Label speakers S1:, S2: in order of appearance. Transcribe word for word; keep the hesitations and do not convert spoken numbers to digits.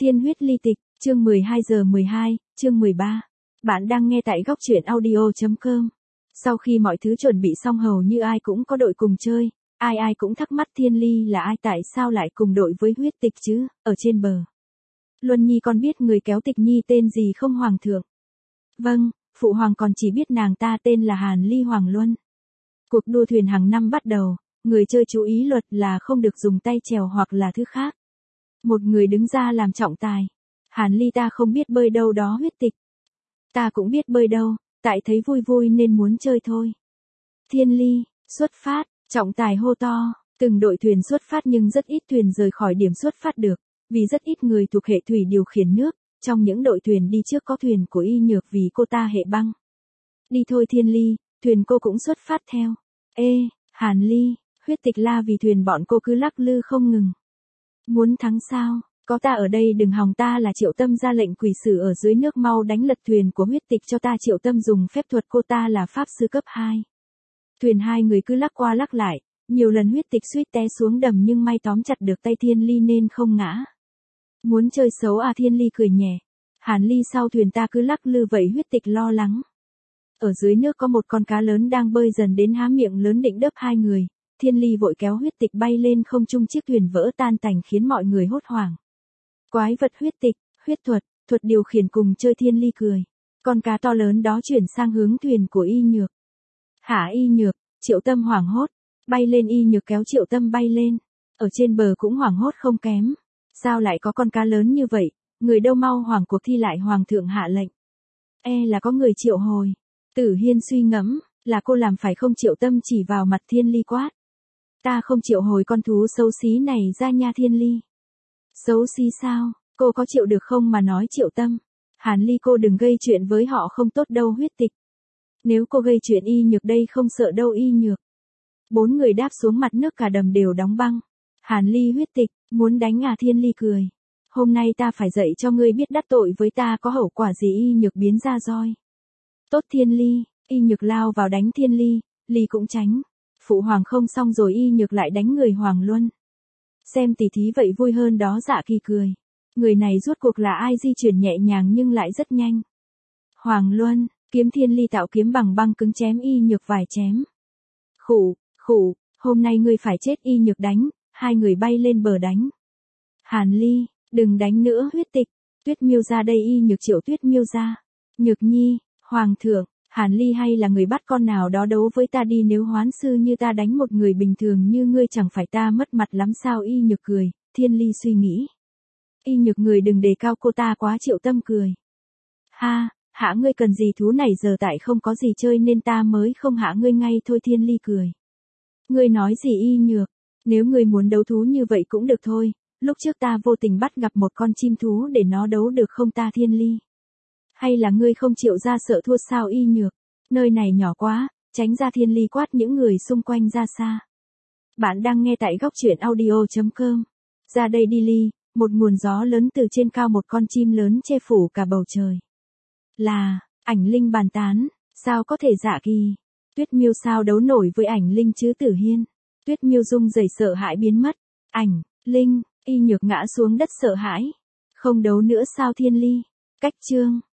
S1: Thiên huyết ly tịch, chương mười hai giờ mười hai, chương mười ba. Bạn đang nghe tại góc truyện audio chấm com. Sau khi mọi thứ chuẩn bị xong hầu như ai cũng có đội cùng chơi, ai ai cũng thắc mắc Thiên Ly là ai, tại sao lại cùng đội với huyết tịch chứ, ở trên bờ. Luân Nhi con biết người kéo tịch nhi tên gì không hoàng thượng? Vâng, phụ hoàng còn chỉ biết nàng ta tên là Hàn Ly Hoàng Luân. Cuộc đua thuyền hàng năm bắt đầu, người chơi chú ý luật là không được dùng tay chèo hoặc là thứ khác. Một người đứng ra làm trọng tài. Hàn Ly ta không biết bơi đâu đó huyết tịch. Ta cũng biết bơi đâu, tại thấy vui vui nên muốn chơi thôi. Thiên Ly, xuất phát, trọng tài hô to, từng đội thuyền xuất phát nhưng rất ít thuyền rời khỏi điểm xuất phát được, vì rất ít người thuộc hệ thủy điều khiển nước, trong những đội thuyền đi trước có thuyền của Y Nhược vì cô ta hệ băng. Đi thôi Thiên Ly, thuyền cô cũng xuất phát theo. Ê, Hàn Ly, huyết tịch la vì thuyền bọn cô cứ lắc lư không ngừng. Muốn thắng sao, có ta ở đây đừng hòng, ta là Triệu Tâm ra lệnh quỷ sử ở dưới nước mau đánh lật thuyền của huyết tịch cho ta. Triệu Tâm dùng phép thuật, cô ta là pháp sư cấp hai. Thuyền hai người cứ lắc qua lắc lại, nhiều lần huyết tịch suýt té xuống đầm nhưng may tóm chặt được tay Thiên Ly nên không ngã. Muốn chơi xấu à? Thiên Ly cười nhẹ. Hàn Ly sau thuyền ta cứ lắc lư vậy. Huyết tịch lo lắng. Ở dưới nước có một con cá lớn đang bơi dần đến há miệng lớn định đớp hai người. Thiên Ly vội kéo huyết tịch bay lên không trung, chiếc thuyền vỡ tan tành khiến mọi người hốt hoảng. Quái vật huyết tịch, huyết thuật, thuật điều khiển cùng chơi. Thiên Ly cười. Con cá to lớn đó chuyển sang hướng thuyền của Y Nhược. Hả? Y Nhược? Triệu Tâm hoảng hốt. Bay lên. Y Nhược kéo Triệu Tâm bay lên. Ở trên bờ cũng hoảng hốt không kém. Sao lại có con cá lớn như vậy? Người đâu mau hoàng cuộc thi lại, hoàng thượng hạ lệnh. E là có người triệu hồi. Tử Hiên suy ngẫm, là cô làm phải không? Triệu Tâm chỉ vào mặt Thiên Ly quát. Ta không triệu hồi con thú xấu xí này ra nha. Thiên Ly. Xấu xí sao? Cô có chịu được không mà nói? Triệu Tâm. Hàn Ly cô đừng gây chuyện với họ không tốt đâu. Huyết tịch. Nếu cô gây chuyện Y Nhược đây không sợ đâu. Y Nhược. Bốn người đáp xuống mặt nước, cả đầm đều đóng băng. Hàn Ly, huyết tịch, muốn đánh à? Thiên Ly cười. Hôm nay ta phải dạy cho ngươi biết đắc tội với ta có hậu quả gì. Y Nhược biến ra roi. Tốt Thiên Ly. Y Nhược lao vào đánh Thiên Ly, Ly cũng tránh. Phụ hoàng không xong rồi. Y Nhược lại đánh người Hoàng Luân. Xem tỉ thí vậy vui hơn đó. Dạ Kỳ cười. Người này rốt cuộc là ai? Di chuyển nhẹ nhàng nhưng lại rất nhanh. Hoàng Luân, kiếm. Thiên Ly tạo kiếm bằng băng cứng chém Y Nhược vài chém. Khụ, khụ, hôm nay ngươi phải chết. Y Nhược đánh, hai người bay lên bờ đánh. Hàn Ly, đừng đánh nữa. Huyết tịch, Tuyết Miêu ra đây. Y Nhược triệu Tuyết Miêu ra. Nhược Nhi, hoàng thượng, Hàn Ly hay là người bắt con nào đó đấu với ta đi, nếu hoán sư như ta đánh một người bình thường như ngươi chẳng phải ta mất mặt lắm sao? Y Nhược cười. Thiên Ly suy nghĩ. Y Nhược người đừng đề cao cô ta quá. Triệu Tâm cười. Ha, hả ngươi cần gì thú này? Giờ tại không có gì chơi nên ta mới không hạ ngươi ngay thôi. Thiên Ly cười. Ngươi nói gì? Y Nhược. Nếu ngươi muốn đấu thú như vậy cũng được thôi, lúc trước ta vô tình bắt gặp một con chim thú để nó đấu được không ta? Thiên Ly. Hay là ngươi không chịu ra sợ thua sao? Y Nhược. Nơi này nhỏ quá, tránh ra. Thiên Ly quát những người xung quanh ra xa. Bạn đang nghe tại góc truyện audio chấm com. Ra đây đi Ly. Một nguồn gió lớn từ trên cao, một con chim lớn che phủ cả bầu trời. Là, Ảnh Linh bàn tán, sao có thể? Dạ Kỳ. Tuyết Miêu sao đấu nổi với Ảnh Linh chứ? Tử Hiên. Tuyết Miêu rung rẩy sợ hãi biến mất. Ảnh Linh. Y Nhược ngã xuống đất sợ hãi. Không đấu nữa sao? Thiên Ly. Cách chương.